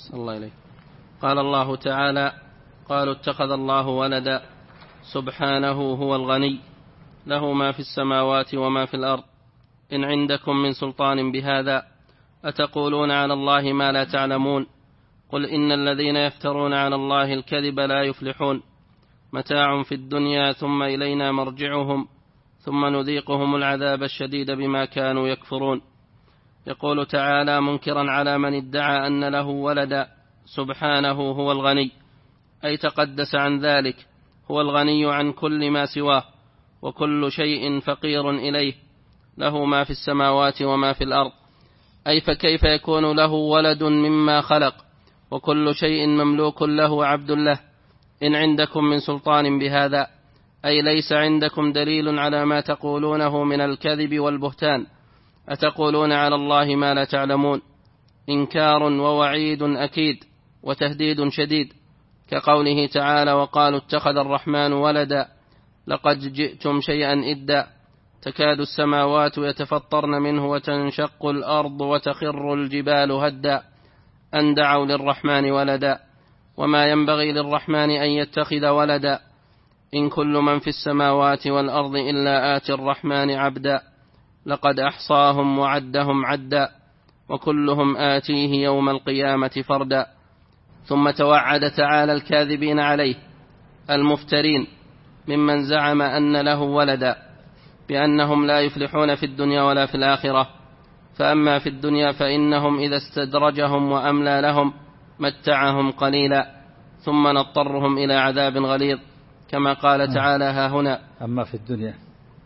صلى الله عليه. قال الله تعالى: قالوا اتخذ الله ولدا سبحانه هو الغني له ما في السماوات وما في الأرض إن عندكم من سلطان بهذا أتقولون على الله ما لا تعلمون قل إن الذين يفترون على الله الكذب لا يفلحون متاع في الدنيا ثم إلينا مرجعهم ثم نذيقهم العذاب الشديد بما كانوا يكفرون. يقول تعالى منكرا على من ادعى أن له ولدا سبحانه هو الغني، أي تقدس عن ذلك، هو الغني عن كل ما سواه وكل شيء فقير إليه، له ما في السماوات وما في الأرض، أي فكيف يكون له ولد مما خلق وكل شيء مملوك له عبد له إن عندكم من سلطان بهذا، أي ليس عندكم دليل على ما تقولونه من الكذب والبهتان، أتقولون على الله ما لا تعلمون. إنكار ووعيد أكيد وتهديد شديد، كقوله تعالى: وقالوا اتخذ الرحمن ولدا لقد جئتم شيئا إدا تكاد السماوات يتفطرن منه وتنشق الأرض وتخر الجبال هدا أن دعوا للرحمن ولدا وما ينبغي للرحمن أن يتخذ ولدا إن كل من في السماوات والأرض إلا آتي الرحمن عبدا لقد أحصاهم وعدهم عدا وكلهم آتيه يوم القيامة فردا. ثم توعد تعالى الكاذبين عليه المفترين ممن زعم أن له ولدا بأنهم لا يفلحون في الدنيا ولا في الآخرة، فأما في الدنيا فإنهم إذا استدرجهم وأملى لهم متعهم قليلا ثم نضطرهم إلى عذاب غليظ، كما قال تعالى ها هنا: أما في الدنيا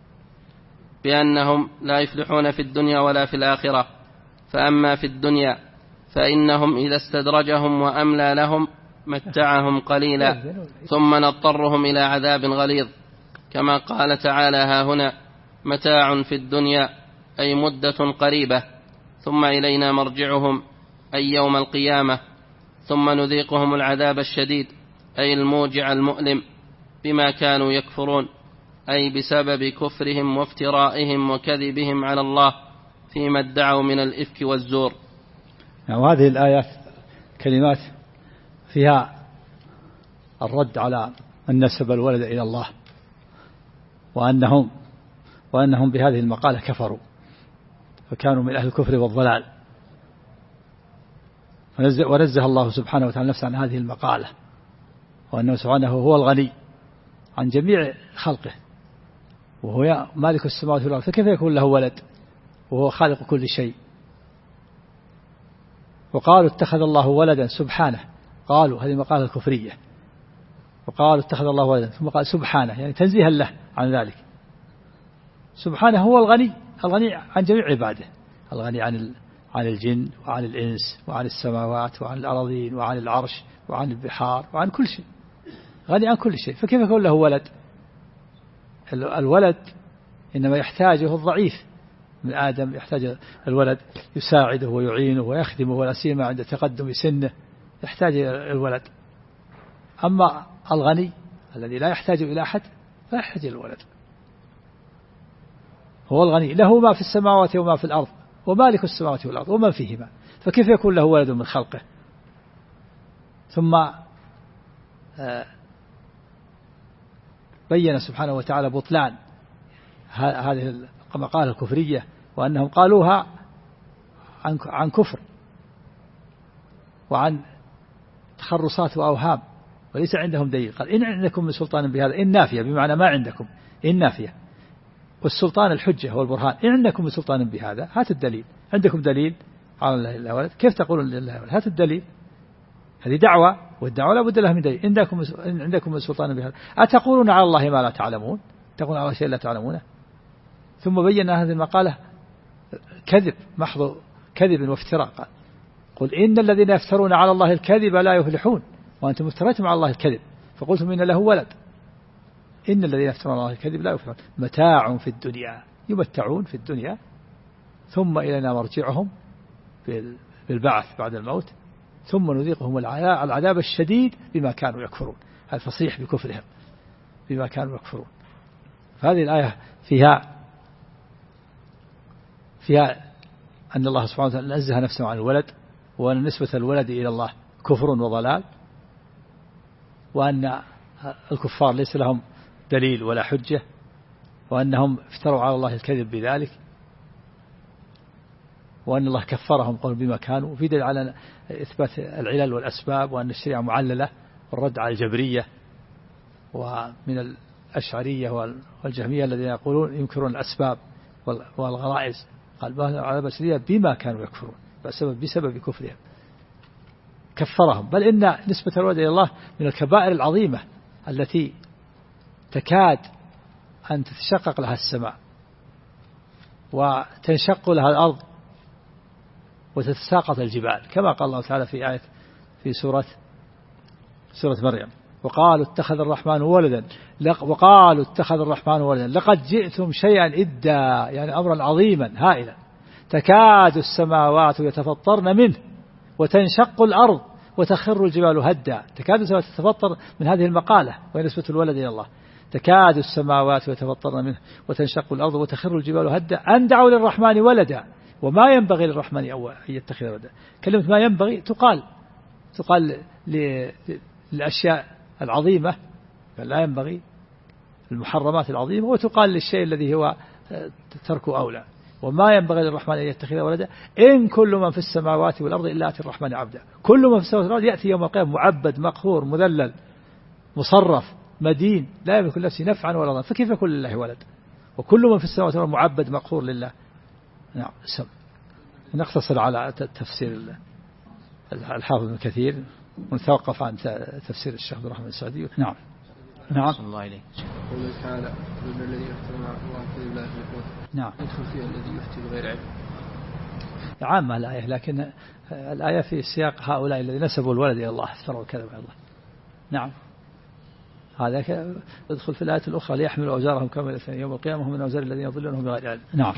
بأنهم لا يفلحون في الدنيا ولا في الآخرة، فأما في الدنيا فإنهم إذا استدرجهم وأملى لهم متعهم قليلا ثم نضطرهم إلى عذاب غليظ، كما قال تعالى ها هنا: متاع في الدنيا، أي مدة قريبة، ثم إلينا مرجعهم، أي يوم القيامة، ثم نذيقهم العذاب الشديد، أي الموجع المؤلم، بما كانوا يكفرون، أي بسبب كفرهم وافترائهم وكذبهم على الله فيما ادعوا من الإفك والزور. وهذه الآيات كلمات فيها الرد على من نسب الولد إلى الله وأنهم بهذه المقالة كفروا فكانوا من أهل الكفر والضلال، ونزه الله سبحانه وتعالى نفسه عن هذه المقالة، وأنه سبحانه هو الغني عن جميع خلقه وهو مالك السماوات والأرض، فكيف يكون له ولد وهو خالق كل شيء؟ وقالوا اتخذ الله ولدا سبحانه، قالوا هذه مقالة الكفرية، وقالوا اتخذ الله ولدا ثم قال سبحانه، يعني تنزيها له عن ذلك. سبحانه هو الغني عن جميع عباده، الغني عن الجن وعن الإنس وعن السماوات وعن الأراضين وعن العرش وعن البحار وعن كل شيء، غني عن كل شيء، فكيف يكون له ولد؟ الولد إنما يحتاجه الضعيف من آدم، يحتاج الولد يساعده ويعينه ويخدمه، ولا سيما عند تقدم سنه يحتاج الولد. أما الغني الذي لا يحتاج إلى أحد لا يحتاج إلى الولد، هو الغني له ما في السماوات وما في الأرض ومالك السماوات والأرض ومن فيهما، فكيف يكون له ولد من خلقه؟ ثم بين سبحانه وتعالى بطلان هذه المقالة الكفرية، وأنهم قالوها عن كفر وعن تخرصات وأوهام وليس عندهم دليل. قال إن عندكم من سلطان بهذا، إن نافية بمعنى ما عندكم، إن نافية، والسلطان الحجة والبرهان، إن عندكم من سلطان بهذا هات الدليل، عندكم دليل على الله إلا ولد، كيف تقولون لله ولد؟ هات الدليل. هذه دعوة، والدعوة لا بد لها من دليل. إن عندكم من سلطان بهذا أتقولون على الله ما لا تعلمون، تقولون على شيء لا تعلمونه. ثم بينا هذه المقالة كذب محض كذب وافتراء، قال قل إن الذين يفترون على الله الكذب لا يفلحون، وأنتم افتريتم على الله الكذب فقلتم إن له ولد. إن الذين يفترون على الله الكذب لا يفلحون متاع في الدنيا، يمتعون في الدنيا ثم إلينا مرجعهم بالبعث بعد الموت ثم نذيقهم العذاب الشديد بما كانوا يكفرون. هذا تصريح بكفرهم بما كانوا يكفرون. فهذه الآية فيها أن الله سبحانه وتعالى نزه نفسه عن الولد، وأن نسبة الولد إلى الله كفر وضلال، وأن الكفار ليس لهم دليل ولا حجة، وأنهم افتروا على الله الكذب بذلك، وأن الله كفرهم قول بما كانوا. وفي دليل على إثبات العلل والأسباب، وأن الشريعة معللة، والرد على الجبرية ومن الأشعرية والجهمية الذين يقولون ينكرون الأسباب والغرائز. قال على البشرية بما كانوا يكفرون، بسبب كفرهم كفرهم. بل إن نسبة الولد إلى الله من الكبائر العظيمة التي تكاد أن تتشقق لها السماء وتنشق لها الأرض وتتساقط الجبال، كما قال الله تعالى في آية في سورة مريم: وقالوا اتخذ الرحمن ولدا لقد جئتم شيئا إدا، يعني أمرا عظيما هائلا، تكاد السماوات يتفطرن منه وتنشق الأرض وتخر الجبال هدا. تكاد السماوات تتفطر من هذه المقالة، وهي نسبة الولد إلى الله. تكاد السماوات يتفطرن منه وتنشق الأرض وتخر الجبال هدا أن دعوا للرحمن ولدا وما ينبغي للرحمن أن يتخذ ولدا. كلمة ما ينبغي تقال للأشياء العظيمة لا ينبغي، المحرمات العظيمة، وتقال للشيء الذي هو تركه أولى. وما ينبغي للرحمن أن يتخذ ولدا إن كل من في السماوات والأرض إلا آتي الرحمن عبدا. كل من في السماوات والأرض يأتي يوم القيامة معبد مقهور مذلل مصرف مدين، لا يملك نفسه نفعا ولا ضرا، فكيف يكون لله ولد؟ وكل من في السماوات والأرض معبد مقهور لله. نعم. نقتصر على تفسير الحافظ ابن كثير ونتوقف عن تفسير الشيخ عبد الرحمن السعدي. نعم. الله إليك. قوله تعالى: إن الذي يفترون على الله كذب لا يفلحون. نعم. يدخل فيها الذي يفتي بغير علم. عامة الآية، لكن الآية في سياق هؤلاء الذين نسبوا الولد إلى الله افتروا الكذب على الله. نعم. هذا يدخل في الآية الأخرى: ليحملوا أوزارهم كاملة يوم القيامة هم من أوزار الذين يضلونهم بغير علم. نعم.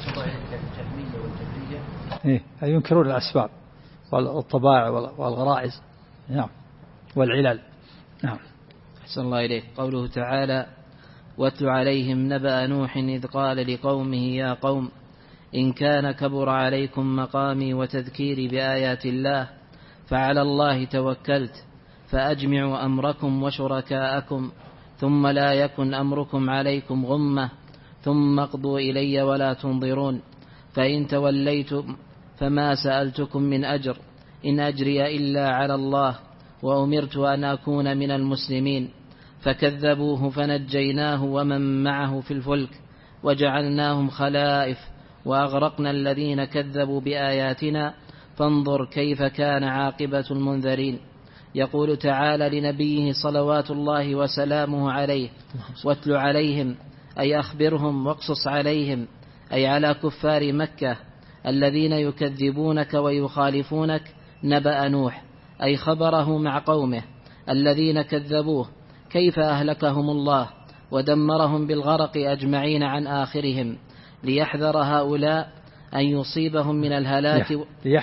ينكرون الأسباب والطبائع والغرائز. نعم. والعلل. نعم. أحسن الله إليك. قوله تعالى: واتل عليهم نبأ نوح إذ قال لقومه يا قوم إن كان كبر عليكم مقامي وتذكيري بآيات الله فعلى الله توكلت فأجمعوا أمركم وشركاءكم ثم لا يكن أمركم عليكم غمة ثم اقضوا إلي ولا تنظرون فإن توليتم فما سألتكم من أجر إن أجري إلا على الله وأمرت أن أكون من المسلمين. فكذبوه فنجيناه ومن معه في الفلك وجعلناهم خلائف وأغرقنا الذين كذبوا بآياتنا فانظر كيف كان عاقبة المنذرين. يقول تعالى لنبيه صلوات الله وسلامه عليه: واتل عليهم أي أخبرهم واقصص عليهم، أي على كفار مكة الذين يكذبونك ويخالفونك نبأ نوح، أي خبره مع قومه الذين كذبوه كيف أهلكهم الله ودمرهم بالغرق أجمعين عن آخرهم، ليحذر هؤلاء أن يصيبهم من الهلاك.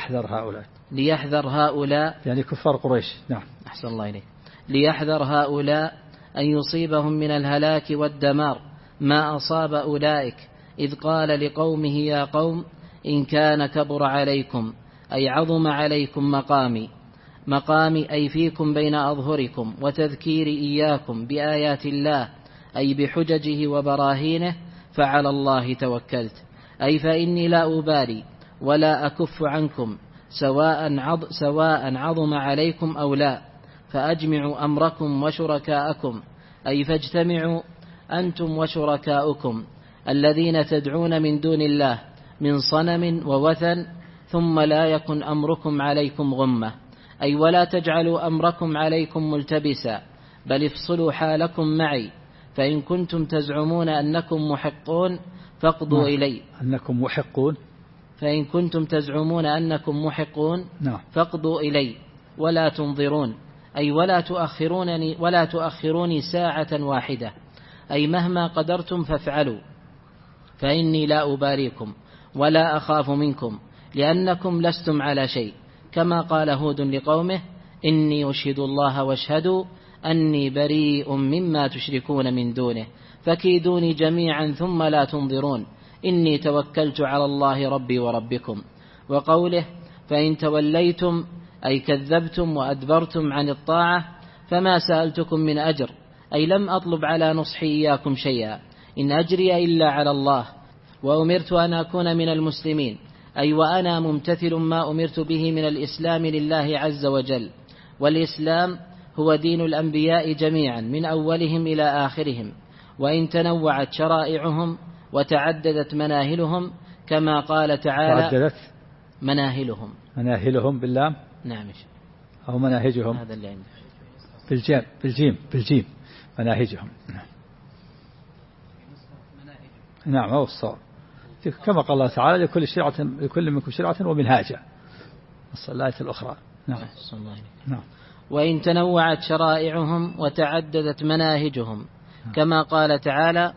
ليحذر هؤلاء يعني كفار قريش. نعم. أحسن الله إليك. ليحذر هؤلاء أن يصيبهم من الهلاك والدمار ما أصاب أولئك إذ قال لقومه يا قوم إن كان كبر عليكم أي عظم عليكم مقامي أي فيكم بين أظهركم وتذكيري إياكم بآيات الله أي بحججه وبراهينه فعلى الله توكلت، أي فإني لا أبالي ولا أكف عنكم سواء عظم عليكم أو لا، فأجمعوا أمركم وشركاءكم أي فاجتمعوا أنتم وشركاؤكم الذين تدعون من دون الله من صنم ووثن ثم لا يكن أمركم عليكم غمة، أي ولا تجعلوا أمركم عليكم ملتبسا بل افصلوا حالكم معي، فإن كنتم تزعمون أنكم محقون فاقضوا إلي. فإن كنتم تزعمون أنكم محقون فاقضوا إلي ولا تنظرون، أي ولا تؤخروني ساعة واحدة، أي مهما قدرتم فافعلوا، فإني لا أباليكم ولا أخاف منكم لأنكم لستم على شيء، كما قال هود لقومه إني أشهد الله واشهدوا أني بريء مما تشركون من دونه فكيدوني جميعا ثم لا تنظرون إني توكلت على الله ربي وربكم. وقوله فإن توليتم أي كذبتم وأدبرتم عن الطاعة، فما سألتكم من أجر، أي لم أطلب على نصحي إياكم شيئا، إن أجري إلا على الله، وأمرت أن أكون من المسلمين، أي وأنا ممتثل ما أمرت به من الإسلام لله عز وجل. والإسلام هو دين الأنبياء جميعا من أولهم إلى آخرهم، وإن تنوعت شرائعهم وتعددت مناهلهم، كما قال تعالى تعددت مناهلهم باللام، نعم، أو مناهجهم، هذا اللي عندي بالجيم مناهجهم، نعم هو الصواب، كما قال الله تعالى لكل منكم شرعة ومنهاجا، الآية الأخرى. نعم. وإن تنوعت شرائعهم وتعددت مناهجهم، كما قال تعالى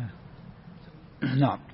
نعم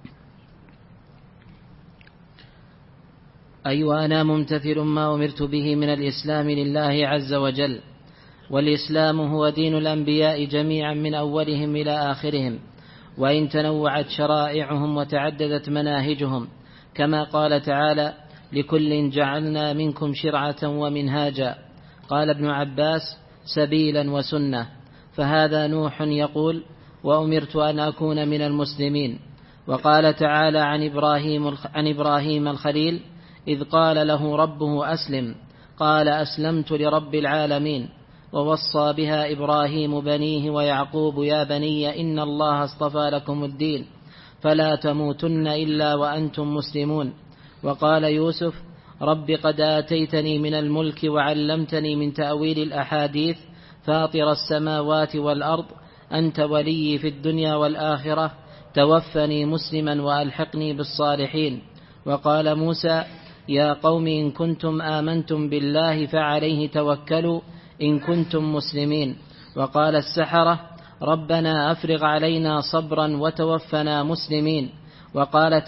أي وأنا ممتثل ما أمرت به من الإسلام لله عز وجل. والإسلام هو دين الأنبياء جميعا من أولهم إلى آخرهم، وإن تنوعت شرائعهم وتعددت مناهجهم، كما قال تعالى لكل جعلنا منكم شرعة ومنهاجا. قال ابن عباس سبيلا وسنة، فهذا نوح يقول وأمرت أن أكون من المسلمين. وقال تعالى عن إبراهيم الخليل إذ قال له ربه أسلم، قال أسلمت لرب العالمين. ووصى بها إبراهيم بنيه ويعقوب يا بني إن الله اصطفى لكم الدين فلا تموتن إلا وأنتم مسلمون. وقال يوسف رب قد آتيتني من الملك وعلمتني من تأويل الأحاديث فاطر السماوات والأرض أنت ولي في الدنيا والآخرة توفني مسلما وألحقني بالصالحين. وقال موسى يا قوم إن كنتم آمنتم بالله فعليه توكلوا إن كنتم مسلمين. وقال السحرة ربنا أفرغ علينا صبرا وتوفنا مسلمين. وقالت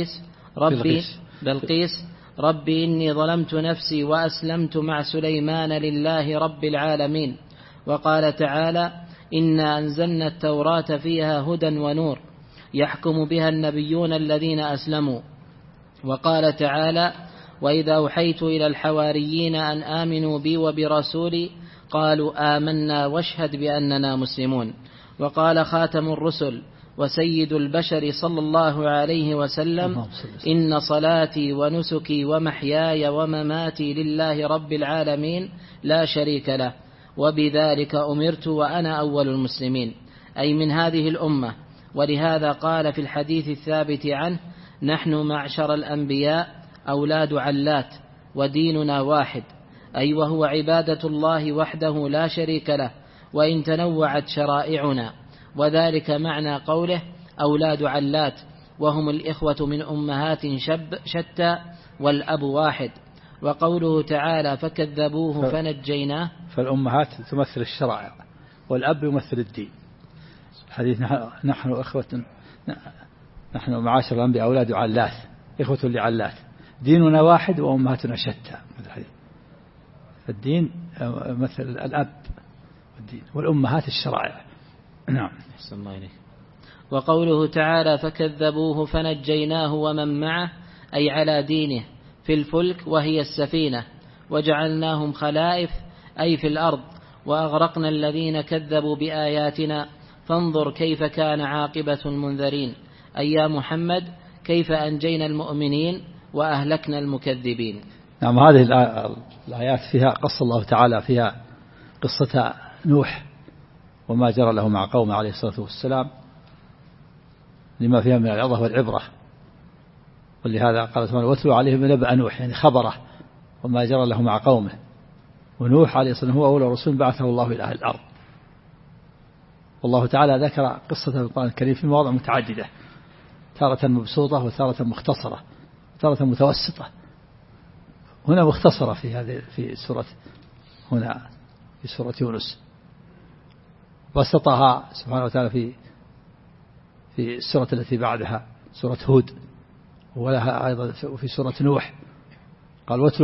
بلقيس ربي إني ظلمت نفسي وأسلمت مع سليمان لله رب العالمين. وقال تعالى إنا أنزلنا التوراة فيها هدى ونور يحكم بها النبيون الذين أسلموا. وقال تعالى وإذا أوحيت إلى الحواريين أن آمنوا بي وبرسولي قالوا آمنا واشهد بأننا مسلمون. وقال خاتم الرسل وسيد البشر صلى الله عليه وسلم إن صلاتي ونسكي ومحياي ومماتي لله رب العالمين لا شريك له وبذلك أمرت وأنا أول المسلمين، أي من هذه الأمة. ولهذا قال في الحديث الثابت عنه نحن معشر الأنبياء أولاد علات وديننا واحد، أي وهو عبادة الله وحده لا شريك له، وإن تنوعت شرائعنا. وذلك معنى قوله أولاد علات، وهم الإخوة من أمهات شتى والأب واحد. وقوله تعالى فكذبوه فنجيناه، فالأمهات تمثل الشرائع والأب يمثل الدين. حديث نحن إخوة، نحن معاشر الأنبياء أولاد علات إخوة لعلات ديننا واحد وأمهاتنا شتى. الدين مثل الأب والدين والأمهات الشرائع. نعم. وقوله تعالى فكذبوه فنجيناه ومن معه، أي على دينه في الفلك وهي السفينة، وجعلناهم خلائف أي في الأرض، وأغرقنا الذين كذبوا بآياتنا فانظر كيف كان عاقبة المنذرين، أي يا محمد كيف أنجينا المؤمنين وأهلكنا المكذبين. نعم. هذه الآيات فيها قص الله تعالى فيها قصة نوح وما جرى له مع قومه عليه الصلاة والسلام لما فيها من العظة والعبرة. ولهذا قال سبحانه واتلو عليهم نبأ نوح، يعني خبره وما جرى له مع قومه. ونوح عليه الصلاة والسلام هو أول رسول بعثه الله إلى أهل الأرض. والله تعالى ذكر قصة في القرآن الكريم في مواضع متعددة، تارة مبسوطة وتارة مختصرة وتارة متوسطة. هنا مختصرة في سورة يونس، وسطها سبحانه وتعالى في السورة التي بعدها سورة هود، ولها أيضا في سورة نوح قال واتلو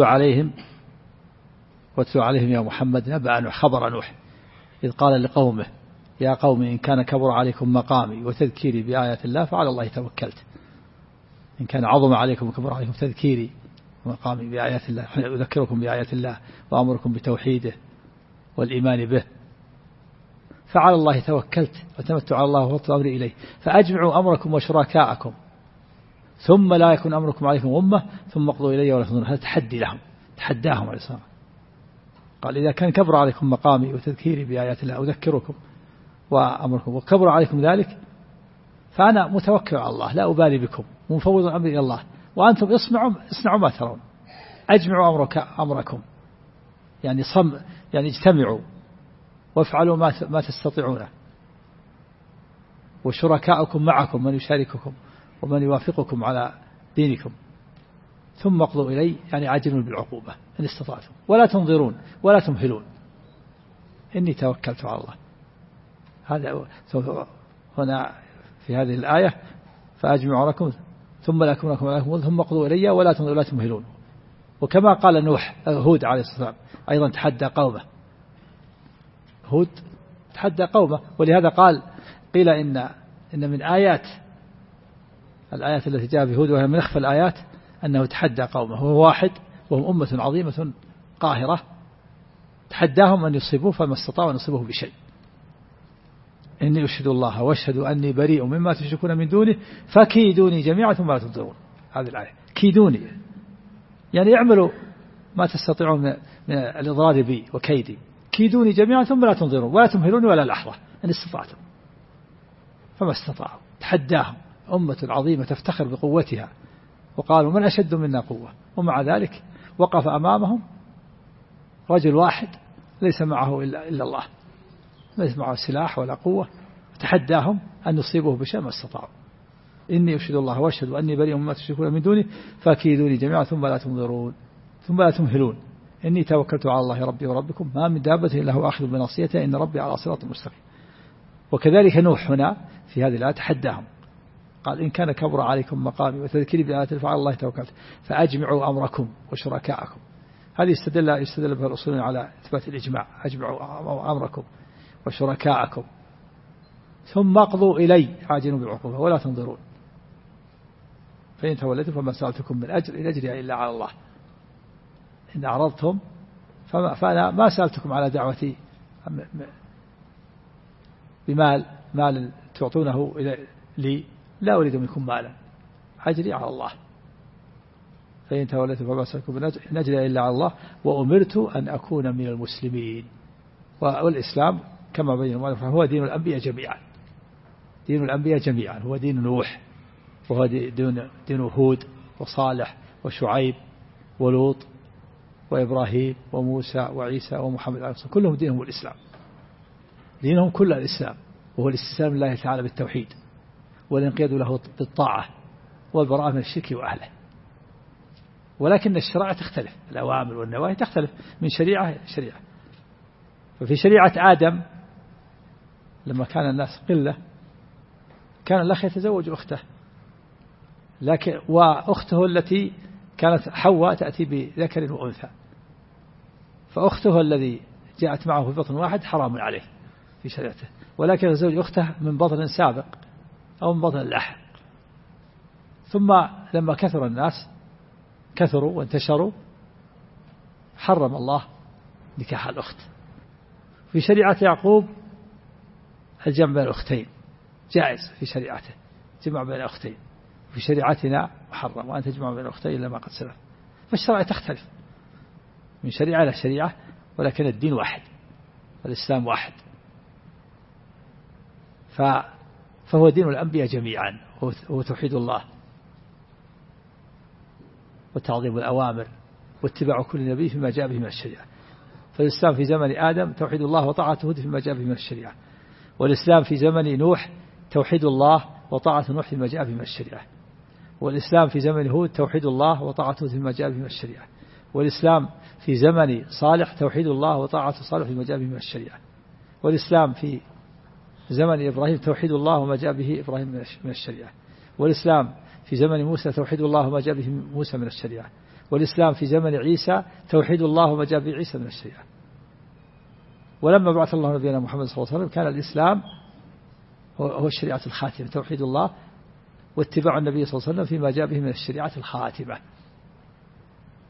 عليهم يا محمد نبأ نوح خبر نوح إذ قال لقومه يا قوم إن كان كبر عليكم مقامي وتذكيري بآيات الله فعلى الله توكلت. إن كان عظم عليكم وكبر عليكم تذكيري مقامي بآيات الله، أذكركم بآيات الله وأمركم بتوحيده والإيمان به. فعلى الله توكلت وتمت على الله وفضت أمري إليه، فأجمعوا أمركم وشركاءكم ثم لا يكن أمركم عليكم غمة ثم اقضوا إلي ولا تنظرون. هذا تحدي لهم، تحداهم عليه الصلاة. قال إذا كان كبر عليكم مقامي وتذكيري بآيات الله أذكركم وأمركم وكبر عليكم ذلك فأنا متوكل على الله لا أبالي بكم ومفوض أمري إلى الله، وأنتم اصنعوا ما ترون. أجمعوا أمركم يعني يعني اجتمعوا وافعلوا ما تستطيعون، وشركاءكم معكم من يشارككم ومن يوافقكم على دينكم، ثم اقضوا إلي يعني عاجلوا بالعقوبة إن استطعتم ولا تنظرون ولا تمهلون إني توكلت على الله. هذا هنا في هذه الآية فأجمعوا أمركم ثم لا يكن لكم عليكم ثم اقضوا إلي ولا تنظرون ولا تمهلون. وكما قال هود عليه الصلاة والسلام أيضا تحدى قومه، هود تحدى قومه، ولهذا قيل إن من الآيات التي جاء بهود وهي من أخفى الآيات أنه تحدى قومه، هو واحد وهم أمة عظيمة قاهرة تحداهم أن يصيبوه فما استطاعوا أن يصيبوه بشيء. إني أشهد الله واشهدوا أني بريء مما تشركون من دونه فكيدوني جميعا ثم لا تنظرون. هذه الآية كيدوني يعني اعملوا ما تستطيعون من الإضرار بي وكيدي، كيدوني جميعا ثم لا تنظرون ولا تمهلوني ولا لحظة إن استطعتم. فما استطاعوا، تحداهم أمة عظيمة تفتخر بقوتها وقالوا من أشد منا قوة، ومع ذلك وقف أمامهم رجل واحد ليس معه إلا الله، ليس معه سلاح ولا قوة، تحداهم أن يصيبوه بشيء ما استطاعوا. إني أشهد الله واشهد أني بريء مما تشركون من دونه فكيدوني جميعا ثم لا تنظرون ثم لا تمهلون إني توكلت على الله ربي وربكم ما من دابة إلا هو آخذ بناصيته إن ربي على صراط مستقيم. وكذلك نوح هنا في هذه الآية تحداهم قال إن كان كبر عليكم مقامي وتذكيري بآيات فعلى الله توكلت فأجمعوا أمركم وشركاءكم. هذه يستدل بها الأصولين على إثبات الإجماع، أجمعوا أمركم وشركاءكم ثم اقضوا إلي عاجلوا بالعقوبة ولا تنظرون فإن توليتم فما سألتكم من أجر إن أجري إلا على الله إن أعرضتم فأنا ما سألتكم على دعوتي مال تعطونه لي لا أريد منكم مالا أجري على الله فإن توليتم فما سألتكم من أجر إن أجري إلا على الله وأمرت أن أكون من المسلمين. والإسلام كما بين المؤلف هو دين الأنبياء جميعا، دين الأنبياء جميعا هو دين نوح وهو دين هود وصالح وشعيب ولوط وإبراهيم وموسى وعيسى ومحمد عليه الصلاة كلهم دينهم الإسلام، دينهم كل الإسلام وهو الاستسلام لله تعالى بالتوحيد والانقياد له بالطاعة والبراءة من الشرك وأهله. ولكن الشرائع تختلف، الأوامر والنواهي تختلف من شريعة إلى شريعة. ففي شريعة آدم لما كان الناس قلة كان الأخ يتزوج أخته، لكن وأخته التي كانت حواء تأتي بذكر وأنثى، فأخته الذي جاءت معه في بطن واحد حرام عليه في شريعته، ولكن يتزوج أخته من بطن سابق أو من بطن لاحق. ثم لما كثر الناس كثروا وانتشروا حرم الله نكاح الأخت. في شريعة يعقوب الجمع بين الأختين جائز في شريعته، جمع بين الأختين. في شريعتنا محرم وأن تجمع بين الأختين إلا ما قد سلف. فالشرائع تختلف من شريعة إلى شريعة، ولكن الدين واحد، الإسلام واحد. فهو دين الأنبياء جميعا، هو توحيد الله وتعظيم الأوامر واتباع كل نبي فيما جاء به من الشريعة. فالإسلام في زمن آدم توحيد الله وطاعته فيما جاء به من الشريعة، والإسلام في زمن نوح توحيد الله وطاعة نوح فيما جاء به من الشريعة، والإسلام في زمن هود توحيد الله وطاعته فيما جاء به من الشريعة، والإسلام في زمن صالح توحيد الله وطاعة صالح فيما جاء به من الشريعة، والإسلام في زمن إبراهيم توحيد الله وما جاء به إبراهيم من الشريعة، والإسلام في زمن موسى توحيد الله وما جاء به موسى من الشريعة، والإسلام في زمن عيسى توحيد الله وما جاء به عيسى من الشريعة. ولما بعث الله نبينا محمد صلى الله عليه وسلم كان الإسلام هو الشريعة الخاتمة توحيد الله واتباع النبي صلى الله عليه وسلم فيما جاء به من الشريعة الخاتمة.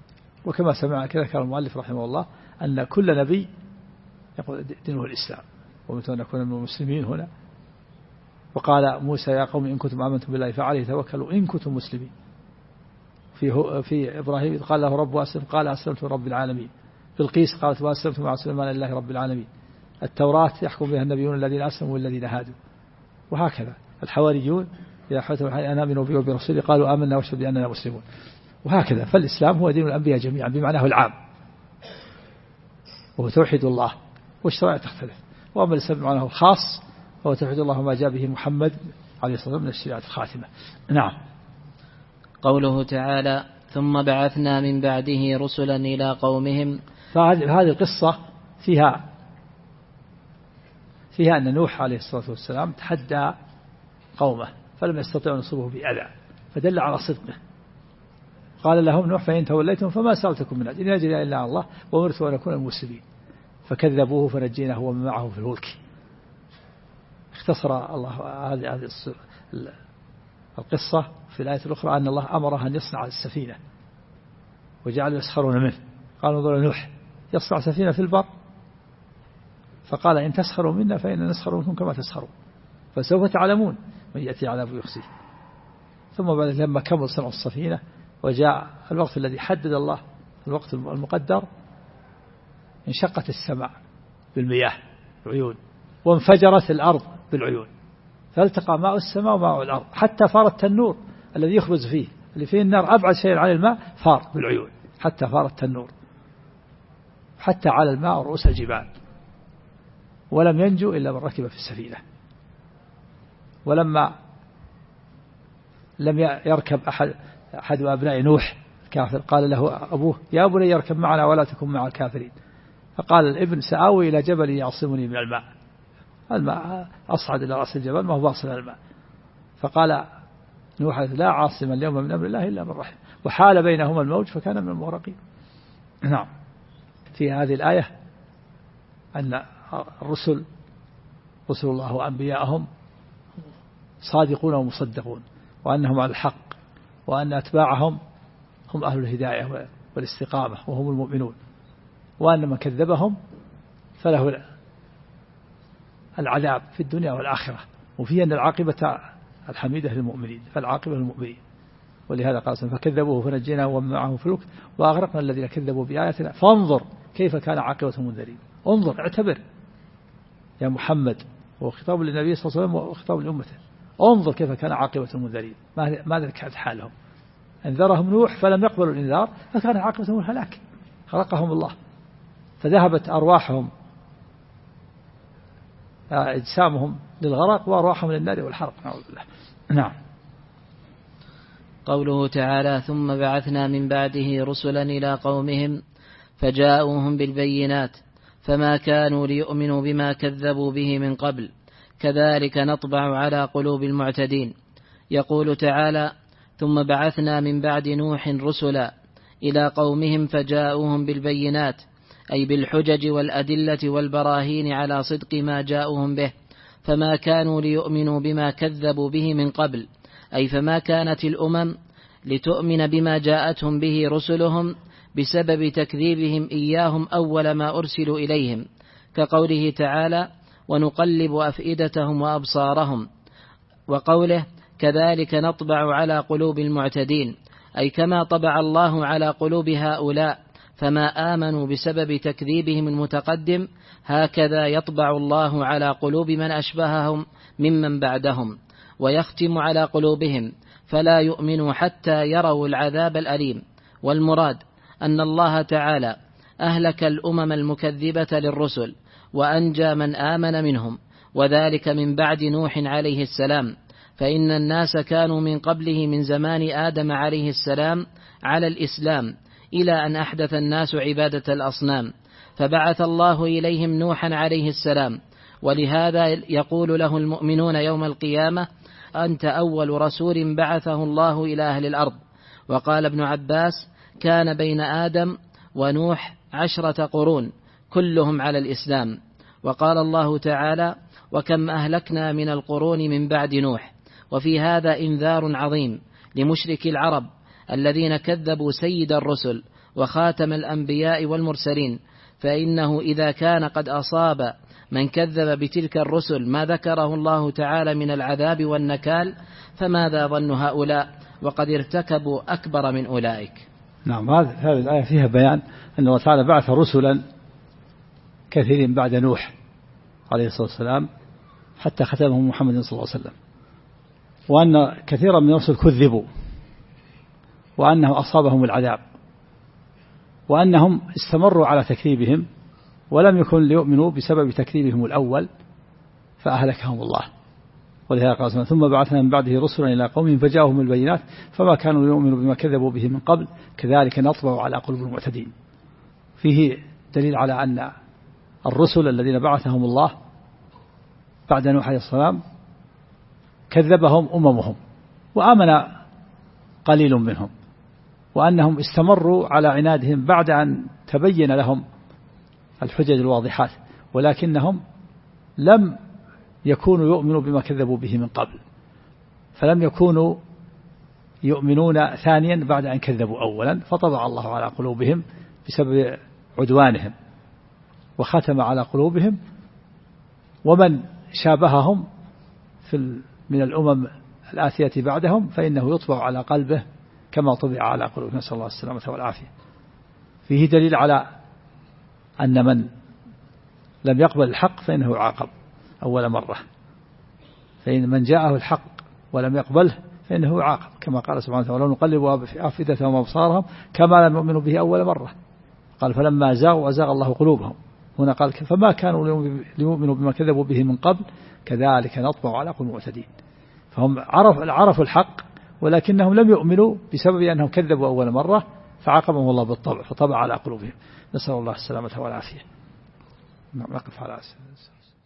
وكما سمع كذا كان المؤلف رحمه الله أن كل نبي يقول دينه الإسلام ومتى نكون من المسلمين هنا. وقال موسى يا قوم إن كنتم آمنتم بالله فعليه توكلوا إن كنتم مسلمين. في إبراهيم قال له رب أسلم قال أسلمت رب العالمين. بالقيس قالت وأسلمت مع سليمان لله رب العالمين. التوراة يحكم بها النبيون الذين أسلموا والذين هادوا. وهكذا الحواريون إذا حدثوا أن آمنوا بي وبرسولي قالوا آمنا واشهد بأننا مسلمون. وهكذا فالإسلام هو دين الأنبياء جميعا بمعناه العام وهو توحيد الله والشرائع تختلف. وأما الإسلام بمعناه الخاص هو توحيد الله وما جاء به محمد عليه الصلاة والسلام من الشريعة الخاتمة. نعم. قوله تعالى ثم بعثنا من بعده رسلا إلى قومهم. فهذه القصة فيها أن نوح عليه الصلاة والسلام تحدى قومه فلم يستطيعوا نصره بأذى فدل على صدقه. قال لهم نوح فإن توليتم فما سألتكم من أجر إن أجري إلا على الله وأمرت أن أكون المسلمين فكذبوه فنجيناه ومن معه في الفلك. اختصر الله هذه القصة في الآية الأخرى أن الله أمره أن يصنع السفينة وجعلوا يسخرون منه. قالوا انظروا نوح يصنع سفينة في البر فقال إن تسخروا منا فإن نسخر منكم كما تسخرون فسوف تعلمون من يأتي عذاب يخزيه. ثم بعد لما كمل صنع السفينة وجاء الوقت الذي حدد الله الوقت المقدر انشقت السماء بالمياه العيون وانفجرت الأرض بالعيون فالتقى ماء السماء وماء الأرض حتى فار التنور الذي يخبز فيه اللي فيه النار أبعد شيء عن الماء فار بالعيون حتى فار التنور حتى على الماء ورؤوس الجبال ولم ينجو إلا من ركب في السفينة. ولما لم يركب أحد أبناء نوح الكافر قال له أبوه يا بني يركب معنا ولا تكن مع الكافرين. فقال الابن سآوي إلى جبل يعصمني من الماء أصعد إلى رأس الجبل ما هو واصل الماء. فقال نوح لا عاصم اليوم من أمر الله إلا من رحم وحال بينهما الموج فكان من المغرقين. نعم. في هذه الآية أن الرسل رسل الله وأنبياءهم صادقون ومصدقون وأنهم على الحق وأن أتباعهم هم أهل الهداية والاستقامة وهم المؤمنون وأن من كذبهم فله العذاب في الدنيا والآخرة وفي أن العاقبة الحميدة للمؤمنين فالعاقبة للمؤمنين. ولهذا قال فكذبوه فنجيناه ومن معه في الفلك وأغرقنا الذين كذبوا بآياتنا فانظر كيف كان عاقبة المنذرين. انظر اعتبر يا محمد وخطاب للنبي صلى الله عليه وسلم وخطاب لأمته انظر كيف كان عاقبة المنذرين ماذا كانت حالهم. انذرهم نوح فلم يقبلوا الإنذار فكان عاقبتهم الهلاك خلقهم الله فذهبت أرواحهم أجسامهم للغرق وأرواحهم للنار والحرق. نعوذ بالله. نعم. قوله تعالى ثم بعثنا من بعده رسلا إلى قومهم فجاءوهم بالبينات فما كانوا ليؤمنوا بما كذبوا به من قبل كذلك نطبع على قلوب المعتدين. يقول تعالى ثم بعثنا من بعد نوح رسلا إلى قومهم فجاءوهم بالبينات أي بالحجج والأدلة والبراهين على صدق ما جاءوهم به فما كانوا ليؤمنوا بما كذبوا به من قبل أي فما كانت الأمم لتؤمن بما جاءتهم به رسلهم بسبب تكذيبهم إياهم أول ما أرسلوا إليهم كقوله تعالى ونقلب أفئدتهم وأبصارهم وقوله كذلك نطبع على قلوب المعتدين أي كما طبع الله على قلوب هؤلاء فما آمنوا بسبب تكذيبهم المتقدم هكذا يطبع الله على قلوب من أشبههم ممن بعدهم ويختم على قلوبهم فلا يؤمنوا حتى يروا العذاب الأليم. والمراد أن الله تعالى أهلك الأمم المكذبة للرسل وأنجى من آمن منهم وذلك من بعد نوح عليه السلام فإن الناس كانوا من قبله من زمان آدم عليه السلام على الإسلام إلى أن أحدث الناس عبادة الأصنام فبعث الله إليهم نوحا عليه السلام ولهذا يقول له المؤمنون يوم القيامة أنت أول رسول بعثه الله إلى أهل الأرض. وقال ابن عباس كان بين آدم ونوح 10 قرون كلهم على الإسلام. وقال الله تعالى وكم أهلكنا من القرون من بعد نوح. وفي هذا إنذار عظيم لمشرك العرب الذين كذبوا سيد الرسل وخاتم الأنبياء والمرسلين، فإنه إذا كان قد أصاب من كذب بتلك الرسل ما ذكره الله تعالى من العذاب والنكال، فماذا ظن هؤلاء وقد ارتكبوا أكبر من أولئك؟ نعم، هذه الآية فيها بيان أن الله تعالى بعث رسلا كثيرين بعد نوح عليه الصلاة والسلام حتى ختمهم محمد صلى الله عليه وسلم، وأن كثيرا من الرسل كذبوا، وأنه أصابهم العذاب، وأنهم استمروا على تكذيبهم ولم يكن ليؤمنوا بسبب تكذيبهم الأول فأهلكهم الله. ولهذا قال ثم بعثنا من بعده رسلا إلى قومهم فجاءهم البينات فما كانوا ليؤمنوا بما كذبوا به من قبل كذلك نطبع على قلوب المعتدين. فيه دليل على أن الرسل الذين بعثهم الله بعد نوح عليه السلام كذبهم أممهم وآمن قليل منهم، وأنهم استمروا على عنادهم بعد أن تبين لهم الحجج الواضحات، ولكنهم لم يكونوا يؤمنوا بما كذبوا به من قبل، فلم يكونوا يؤمنون ثانيا بعد أن كذبوا أولا، فطبع الله على قلوبهم بسبب عدوانهم وختم على قلوبهم. ومن شابههم من الأمم الآتية بعدهم فإنه يطبع على قلبه كما طبع على قلوبهم، نسأل الله السلامة والعافية. فيه دليل على أن من لم يقبل الحق فإنه يعاقب أول مرة، فإن من جاءه الحق ولم يقبله فإنه يعاقب، كما قال سبحانه وتعالى ولو نقلب أفئدتهم وأبصارهم كما لم يؤمنوا به أول مرة، قال فلما زاغوا أزاغ الله قلوبهم. هنا قال فما كانوا ليؤمنوا بما كذبوا به من قبل كذلك نطبع على قلوب المعتدين. فهم عرفوا الحق ولكنهم لم يؤمنوا بسبب أنهم كذبوا أول مرة فعاقبهم الله بالطبع فطبع على قلوبهم، نسأل الله السلامة والعافية. نقف على